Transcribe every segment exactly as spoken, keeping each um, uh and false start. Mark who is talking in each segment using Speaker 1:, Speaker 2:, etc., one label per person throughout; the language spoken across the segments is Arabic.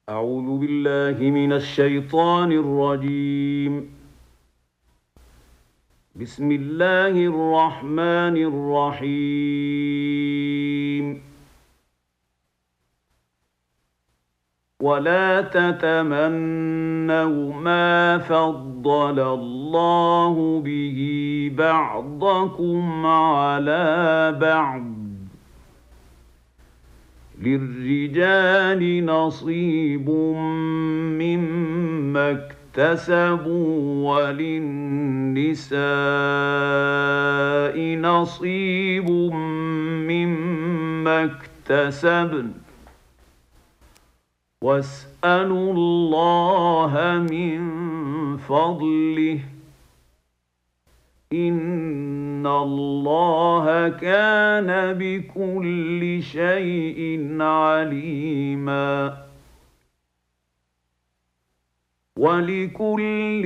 Speaker 1: أعوذ بالله من الشيطان الرجيم. بسم الله الرحمن الرحيم. ولا تتمنوا ما فضل الله به بعضكم على بعض، للرجال نصيب مما اكتسبوا وللنساء نصيب مما اكتسبن، واسألوا الله من فضله، إن الله كان بكل شيء عليما. ولكل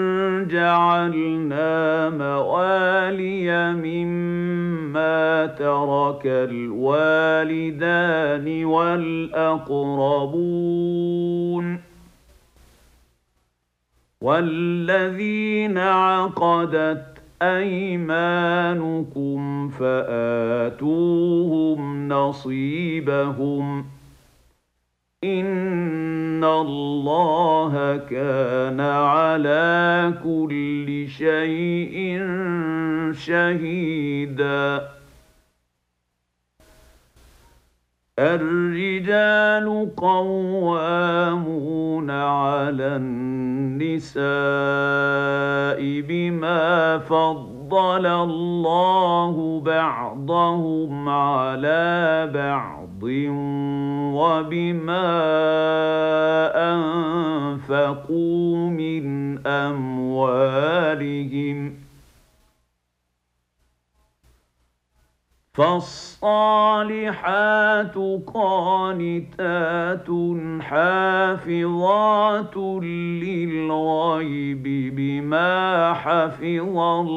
Speaker 1: جعلنا موالي مما ترك الوالدان والأقربون والذين عقدت أيمانكم فآتوهم نصيبهم، إن الله كان على كل شيء شهيدا. الرجال قوامون على النساء بما فضل الله بعضهم على بعض وبما أنفقوا من أموالهم، فالصالحات قانتات حافظات للغيب بما حفظ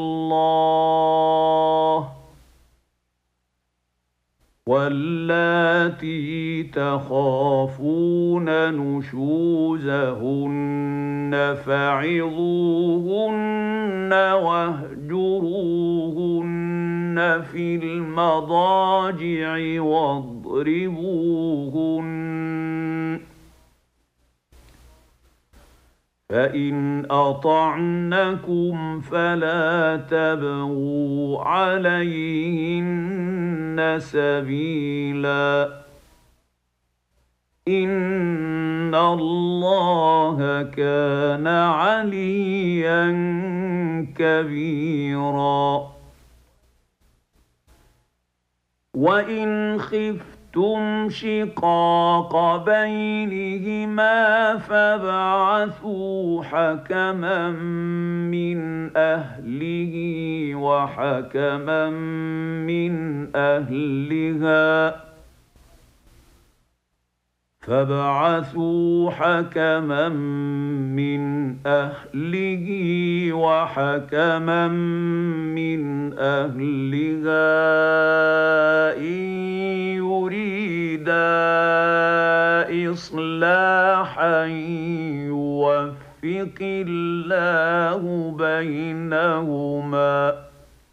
Speaker 1: الله، واللاتي تخافون نشوزهن فعظوهن واهجروهن في المضاجع واضربوهن، فإن أطعنكم فلا تبغوا عليهن سبيلا، إن الله كان عليا كبيرا. وإن خفتم شقاق بينهما فابعثوا حكما من أهله وحكما من أهلها فابعثوا حكما من أهله وحكما من أهلها إن يريدا إصلاحا يوفق الله بينهما،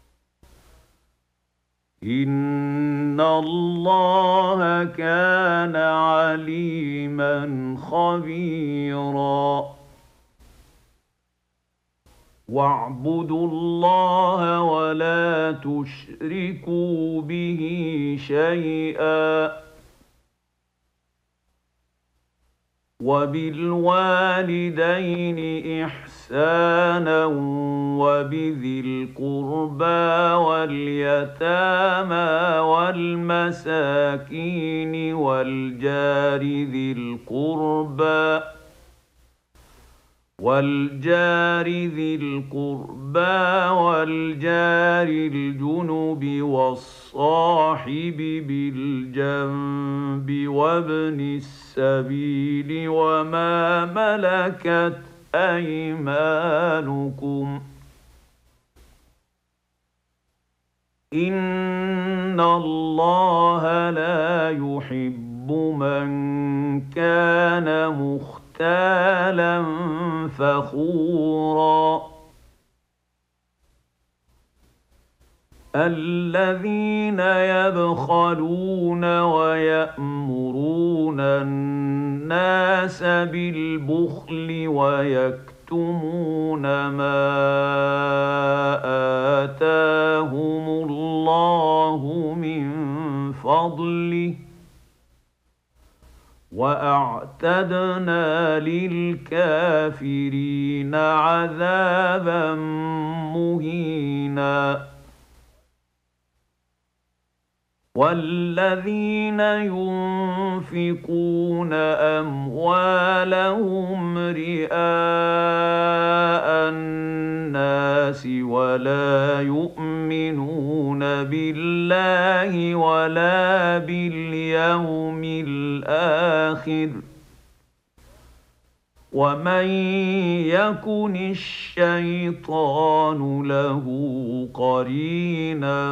Speaker 1: إن الله كان عليما خبيرا. واعبدوا الله ولا تشركوا به شيئا، وبالوالدين إحسانا وبذي القربى واليتامى والمساكين والجار ذي القربى والجار ذي القربى والجار الجنب والصاحب بالجنب وابن السبيل وما ملكت أيمانكم، إن الله لا يحب من كان مختالا فخورا الذين يبخلون ويأمرون الناس بالبخل ويكتمون ما آتاهم الله من فضله وأعتدنا للكافرين عذابا مهينا والذين ينفقون أموالهم رئاء الناس ولا يؤمنون بالله ولا باليوم الآخر ومن يكن الشيطان له قرينا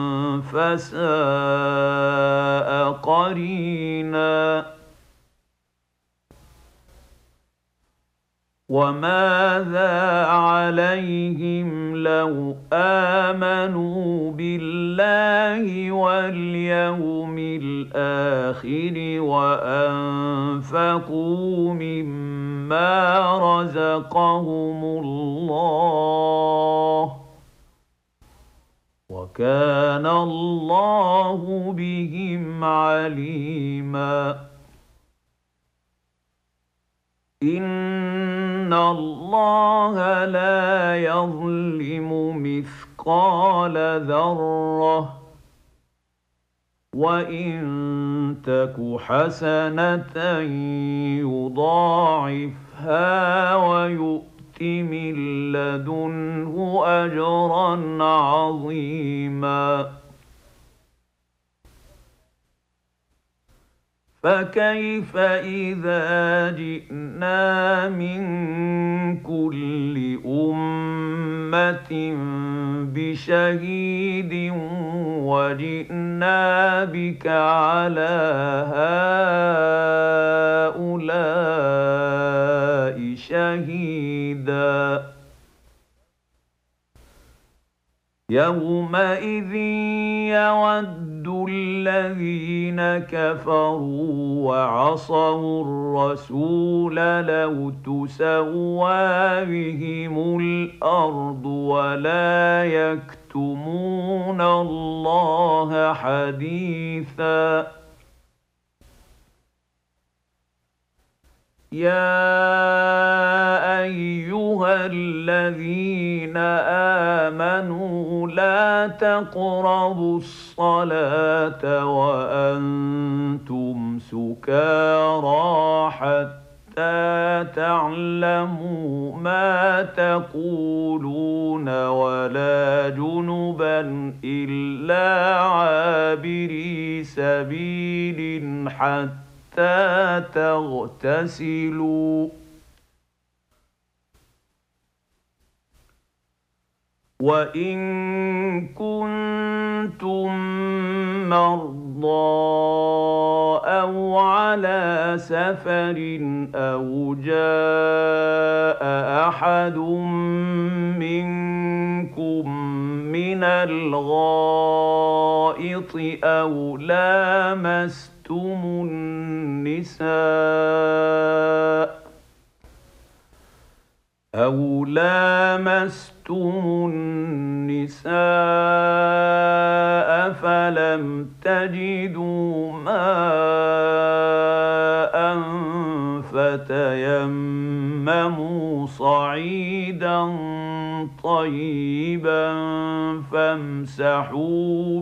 Speaker 1: فساء قرينا وماذا عليهم لو آمنوا بالله واليوم الآخر وأنفقوا مما رزقهم الله وكان الله بهم عليما إن الله لا يظلم مثقال ذرة وإن تك حسنة يضاعفها ويؤت من لدنه أجرا عظيما فكيف إذا جئنا من كل أمة بشهيد وجئنا بك على هؤلاء شهيدا يومئذ يود الذين كفروا وعصوا الرسول لو تسوى بهم الأرض ولا يكتمون الله حديثا يا أيها الذين آمنوا لا تقربوا الصلاة وأنتم سكارى حتى تعلموا ما تقولون ولا جنبا إلا عابري سبيل حتى تغتسلوا وإن كنتم مرضى أو على سفر أو جاء أحد منكم من الغائط أو لامستم النساء أو لامستم النساء فلم تجدوا ماء فتيمموا صعيدا طيبا فامسحوا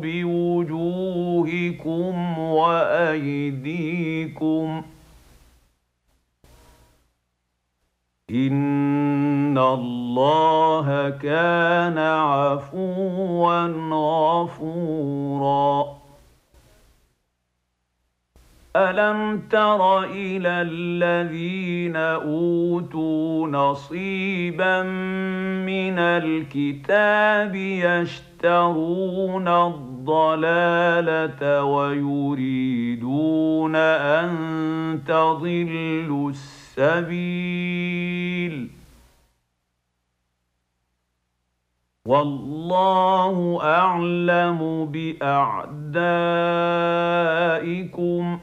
Speaker 1: بوجوهكم وأيديكم إن الله كان عفوا غفورا ألم تر إلى الذين أوتوا نصيبا من الكتاب يشترون الضلالة ويريدون أن تضلوا السبيل والله أعلم بأعدائكم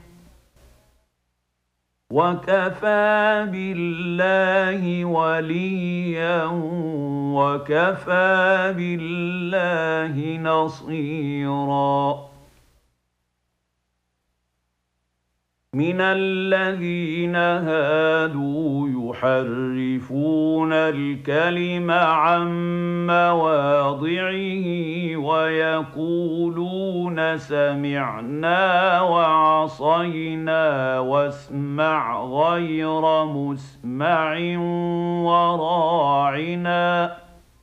Speaker 1: وكفى بالله وليا وكفى بالله نصيرا من الذين هادوا يحرفون الكلم عن مواضعه ويقولون سمعنا وعصينا واسمع غير مسمع وراعنا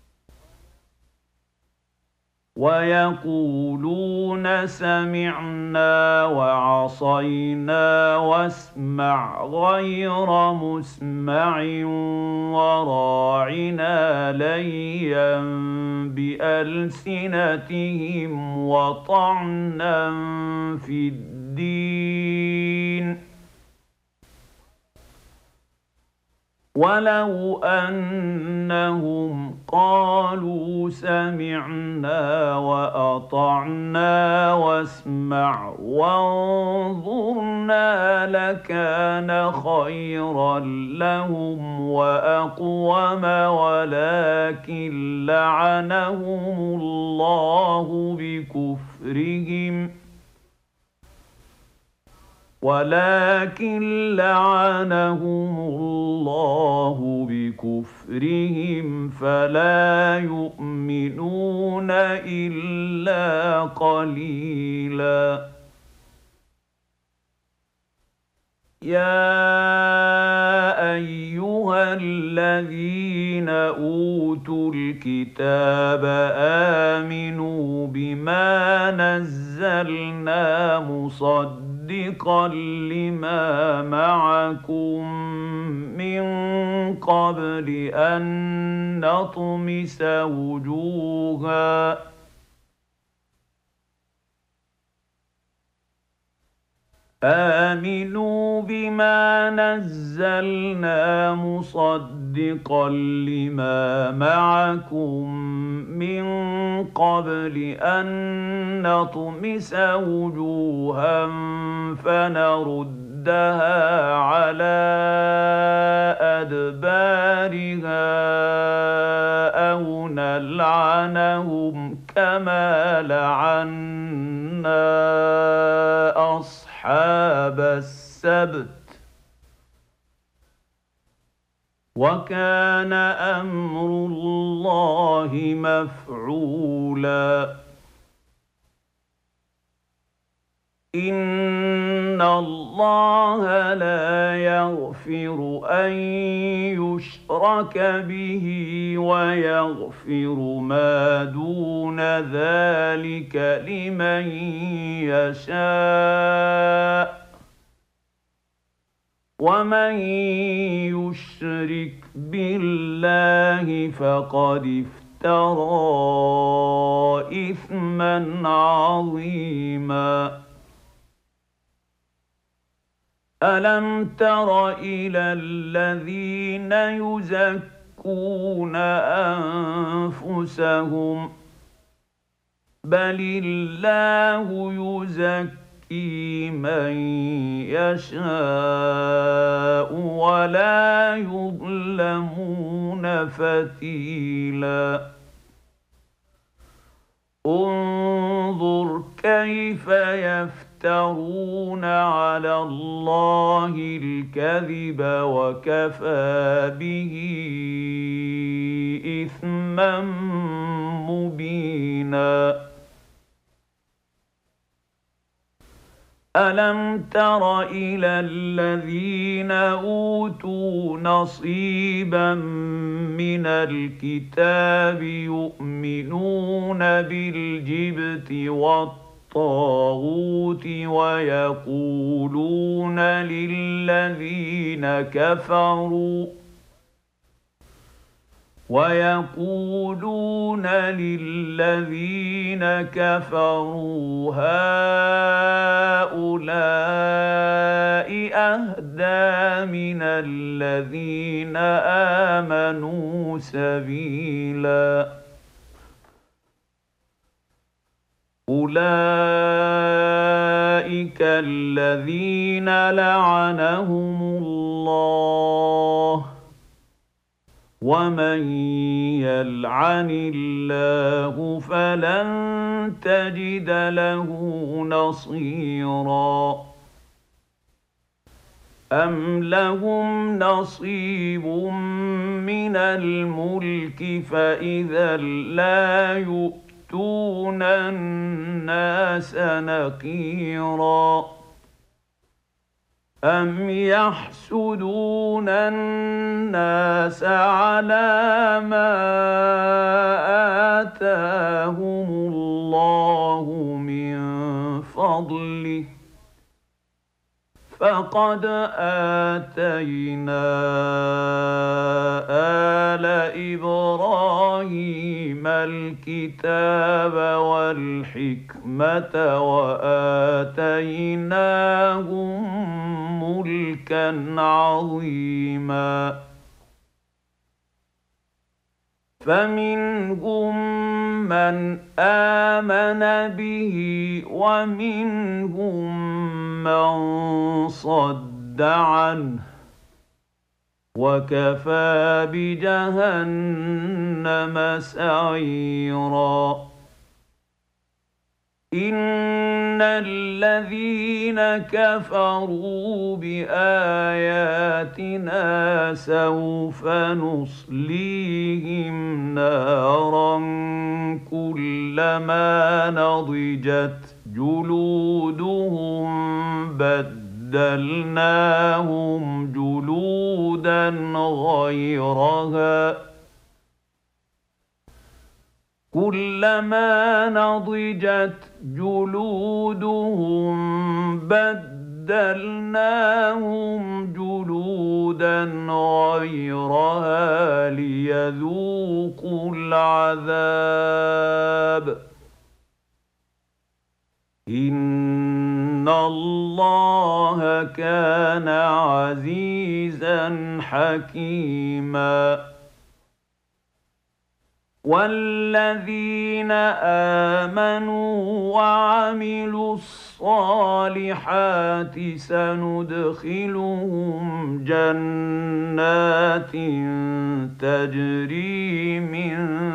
Speaker 1: ويقولون سمعنا وعصينا واسمع غير مسمع وراعنا ليا بألسنتهم وطعنا في الدين ولو أنهم قالوا سمعنا وأطعنا واسمع وانظرنا لكان خيرا لهم وأقوم ولكن لعنهم الله بكفرهم ولكن لعنهم الله بكفرهم فلا يؤمنون إلا قليلا يا أيها الذين أوتوا الكتاب آمنوا بما نزلنا مصدقا مصدقا لما معكم من قبل أن نطمس وجوها آمنوا بما نزلنا مصدقا لما معكم من قبل أن نطمس وجوها فنردها على أدبارها أو نلعنهم كما لعنا أصحاب السبت وكان أمر الله مفعولا إن الله لا يغفر أن يشرك به ويغفر ما دون ذلك لمن يشاء ومن يشرك بالله فقد افترى إثما عظيما ألم تر إلى الذين يزكون أنفسهم بل الله يزكي من يشاء ولا يظلمون فتيلا انظر كيف يفترون على الله الكذب وكفى به إثما مبينا ألم تر إلى الذين أوتوا نصيبا من الكتاب يؤمنون بالجبت والطاغوت الطاغوت ويقولون للذين كفروا ويقولون للذين كفروا هؤلاء أهدى من الذين آمنوا سبيلا أولئك الذين لعنهم الله ومن يلعن الله فلن تجد له نصيرا أم لهم نصيب من الملك فإذا لا يؤتون الناس نقيرا أم يحسدون الناس على ما آتاهم الله من فضله فقد آتينا آل إبراهيم الكتاب والحكمة وآتيناهم ملكا عظيما فمنهم من آمن به ومنهم من صد عنه وكفى بجهنم سعيرا إن الذين كفروا بآياتنا سوف نصليهم نارا كلما نضجت جلودهم بدلناهم جلودا غيرها كلما نضجت جلودهم بدلناهم جلودا غيرها ليذوقوا العذاب إن الله كان عزيزا حكيما والذين آمنوا وعملوا الصالحات سندخلهم جنات تجري من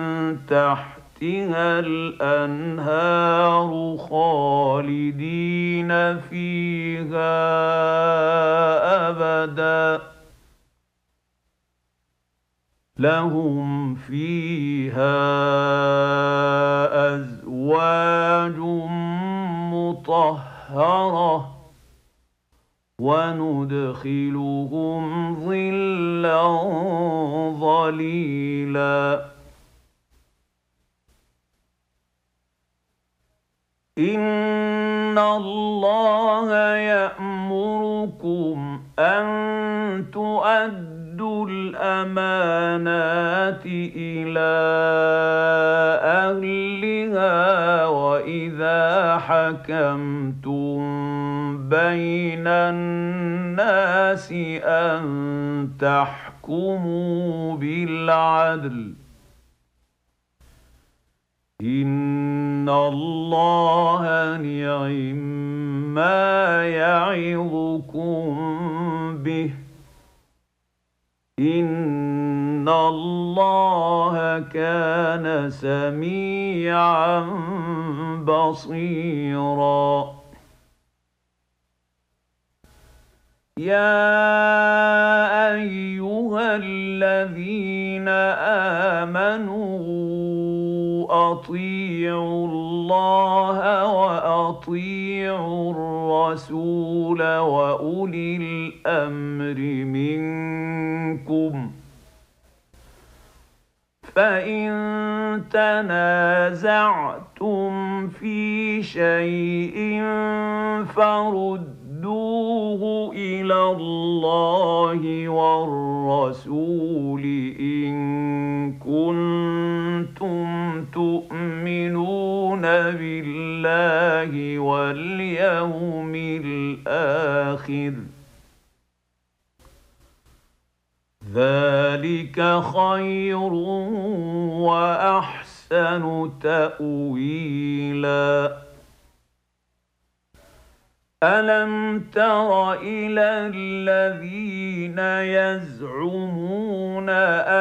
Speaker 1: تحتها الأنهار خالدين فيها أبداً لهم فيها أزواج مطهرة وندخلهم ظلا ظليلا إن الله يأمركم أن تؤدوا الأمانات إلى أهلها وإذا حكمتم بين الناس أن تحكموا بالعدل إن الله نعم ما يعظكم به إن الله كان سميعا بصيرا يا أيها الذين آمنوا أطيعوا الله وأطيعوا الرسول وأولي الأمر منكم فإن تنازعتم تنازعتم في شيء فردوه إلى الله والرسول إن كنتم تؤمنون بالله واليوم الآخر ذلك خير وأحسن تأويلا. ألم تر إلى الذين يزعمون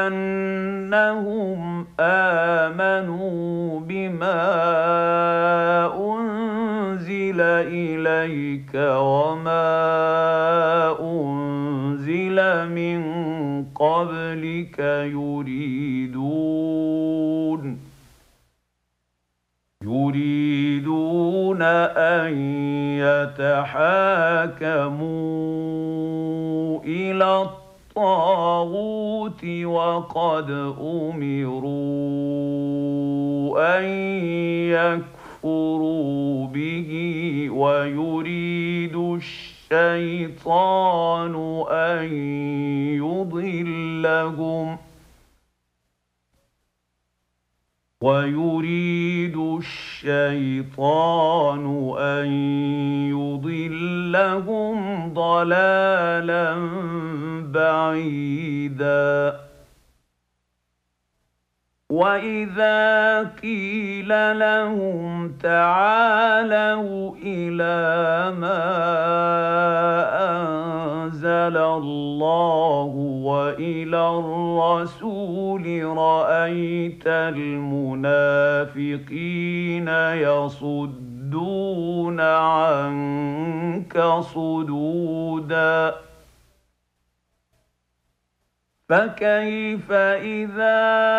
Speaker 1: أنهم آمنوا بما أنزل إليك وما أنزل من قبلك يريدون يريدون أن يتحاكموا إلى الطاغوت وقد أمروا أن يكفروا به ويريد الشيطان أن يضلهم ويريد الشيطان أن يضلهم ضلالا بعيدا. وإذا قيل لهم تعالوا إلى ما أنزل الله وإلى الرسول رأيت المنافقين يصدون عنك صدودا. فكيف إذا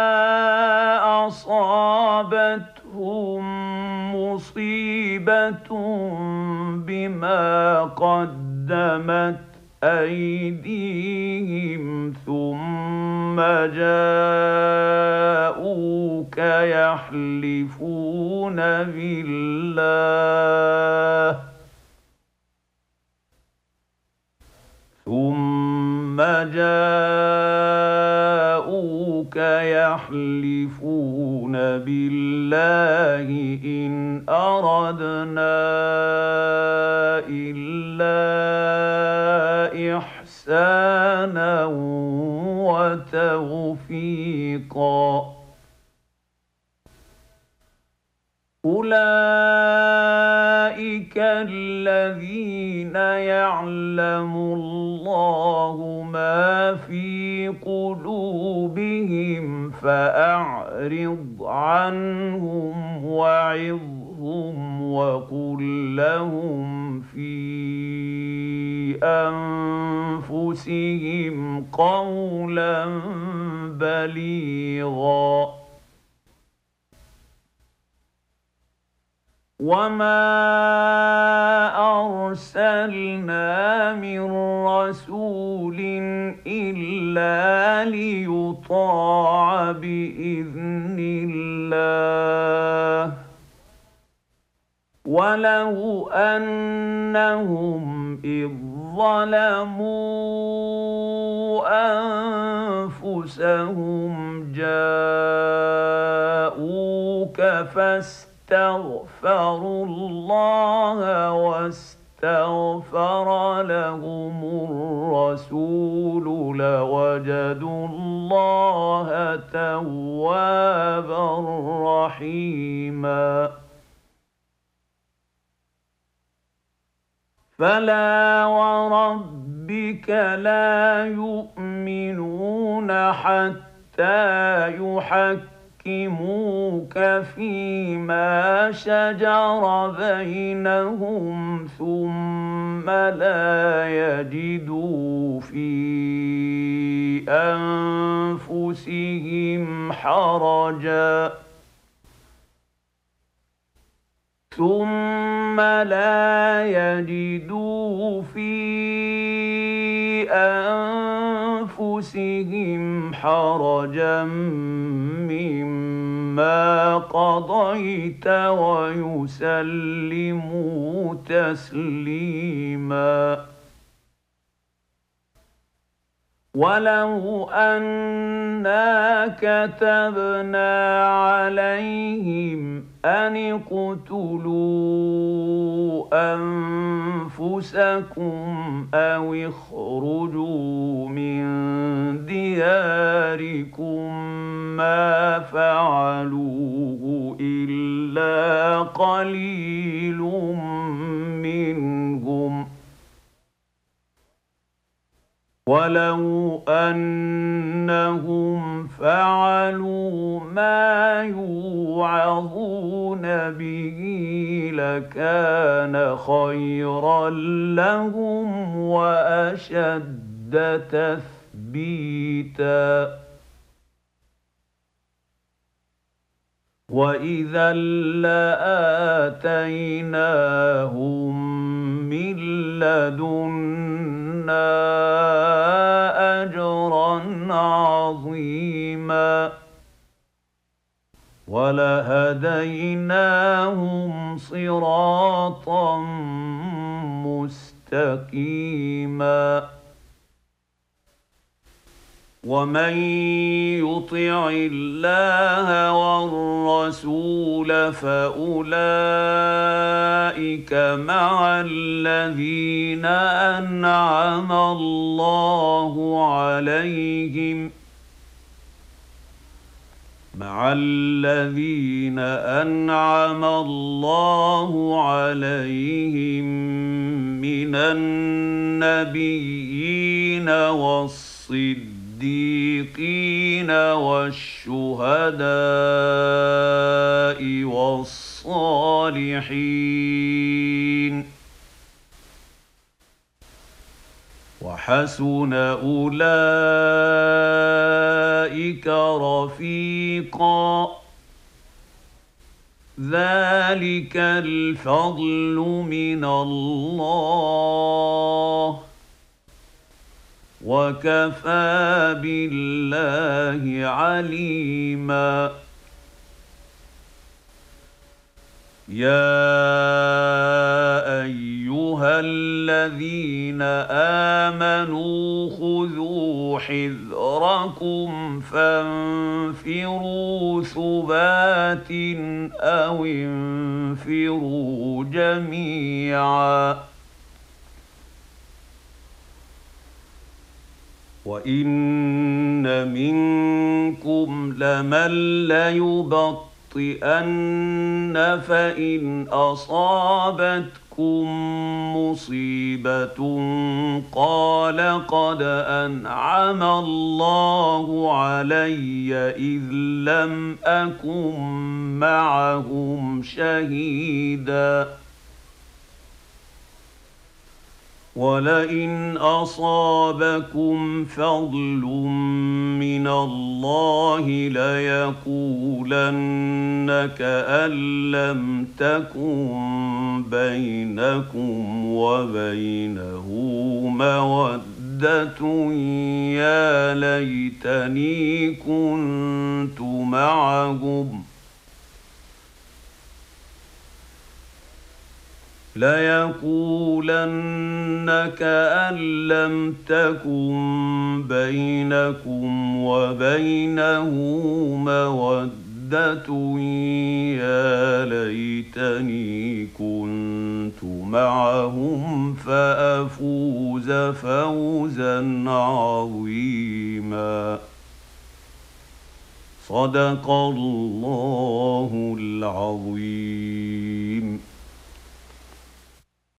Speaker 1: أصابتهم مصيبة بما قدمت أيديهم ثم جاءوك يحلفون بالله ثم جاءوك يحلفون بالله إن أردنا إلا إحسانا وتوفيقا. أولئك الذين يعلم الله ما في قلوبهم فأعرض عنهم وعظهم وقل لهم في أنفسهم قولا بليغا. وما أرسلنا من رسول إلا ليطاع بإذن الله ولو أنهم إذ ظلموا أنفسهم جاءوك فاستغفروا استغفروا الله واستغفر لهم الرسول لوجدوا الله توابا رحيما. فلا وربك لا يؤمنون حتى يحكموك يحكموك فيما شجر بينهم ثم لا يجدوا في أنفسهم حرجا ثم لا يجدوا في أنفسهم أنفسهم حرجا مما قضيت ويسلموا تسليما. ولو أنا كتبنا عليهم أن اقتلوا أنفسكم أو اخرجوا من دياركم ما فعلوه إلا قليل منهم. ولو أنهم فعلوا ما يوعظون به لكان خيرا لهم وأشد تثبيتا. وإذا لآتيناهم من لدنا أجرا عظيما ولهديناهم صراطا مستقيما. ومن يطع الله والرسول فأولئك مع الذين أنعم الله عليهم مع الذين أنعم الله عليهم من النبيين والصديقين الصديقين والشهداء والصالحين وحسن أولئك رفيقا. ذلك الفضل من الله وكفى بالله عليما. يا أيها الذين آمنوا خذوا حذركم فانفروا ثبات أو انفروا جميعا. وإن منكم لمن ليبطئن فإن أصابتكم مصيبة قال قد أنعم الله علي إذ لم أكن معهم شهيدا. ولئن أصابكم فضل من الله ليقولن كأن لم تكن بينكم وبينه مودة يا ليتني كنت معهم ليقولن كأن لم تكن بينكم وبينه مودة يا ليتني كنت معهم فأفوز فوزا عظيما. صدق الله العظيم.